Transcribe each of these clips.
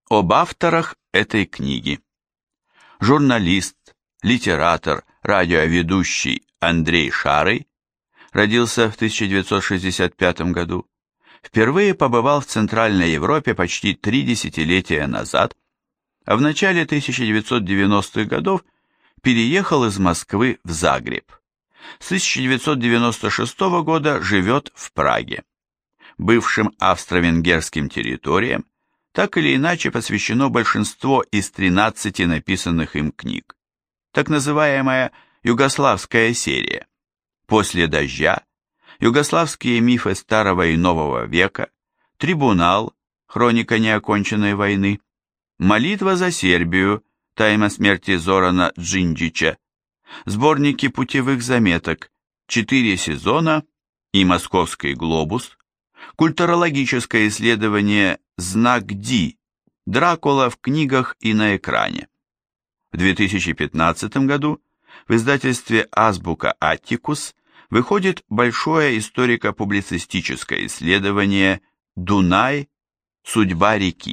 Об авторах этой книги. Журналист, литератор, радиоведущий Андрей Шарый родился в 1965 году. Впервые побывал в Центральной Европе почти 3 десятилетия назад, а в начале 1990-х годов переехал из Москвы в Загреб. С 1996 года живет в Праге. Бывшим австро-венгерским территориям так или иначе посвящено большинство из 13 написанных им книг. Так называемая югославская серия. «После дождя», «Югославские мифы старого и нового века», «Трибунал», «Хроника неоконченной войны», «Молитва за Сербию», «Тайна смерти Зорана Джинджича», сборники путевых заметок, 4 сезона и «Московский глобус», культурологическое исследование «Знак Ди», «Дракула в книгах и на экране». В 2015 году в издательстве «Азбука Аттикус» выходит большое историко-публицистическое исследование «Дунай. Судьба реки».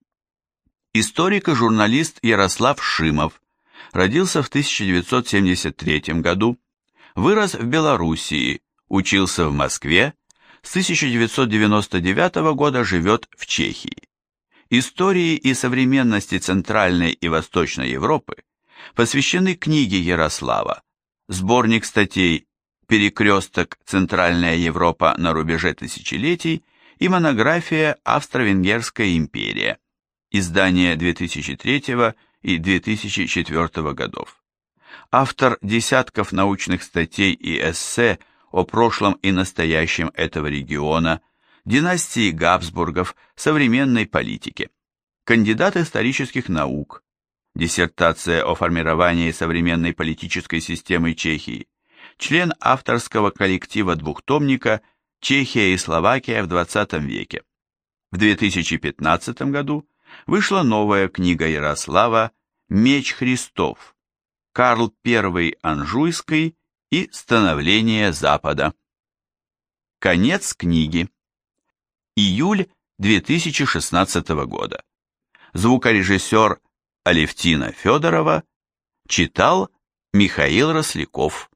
Историк и журналист Ярослав Шимов родился в 1973 году, вырос в Белоруссии, учился в Москве, с 1999 года живет в Чехии. Истории и современности Центральной и Восточной Европы посвящены книге Ярослава, сборник статей «Перекресток. Центральная Европа на рубеже тысячелетий» и монография «Австро-Венгерская империя», издания 2003 и 2004 годов. Автор десятков научных статей и эссе о прошлом и настоящем этого региона, династии Габсбургов, современной политике. Кандидат исторических наук, диссертация о формировании современной политической системы Чехии, член авторского коллектива двухтомника «Чехия и Словакия в XX веке». В 2015 году вышла новая книга Ярослава «Меч Христов. Карл I Анжуйский и становление Запада». Конец книги. Июль 2016 года. Звукорежиссер Алевтина Федорова читал Михаил Росляков.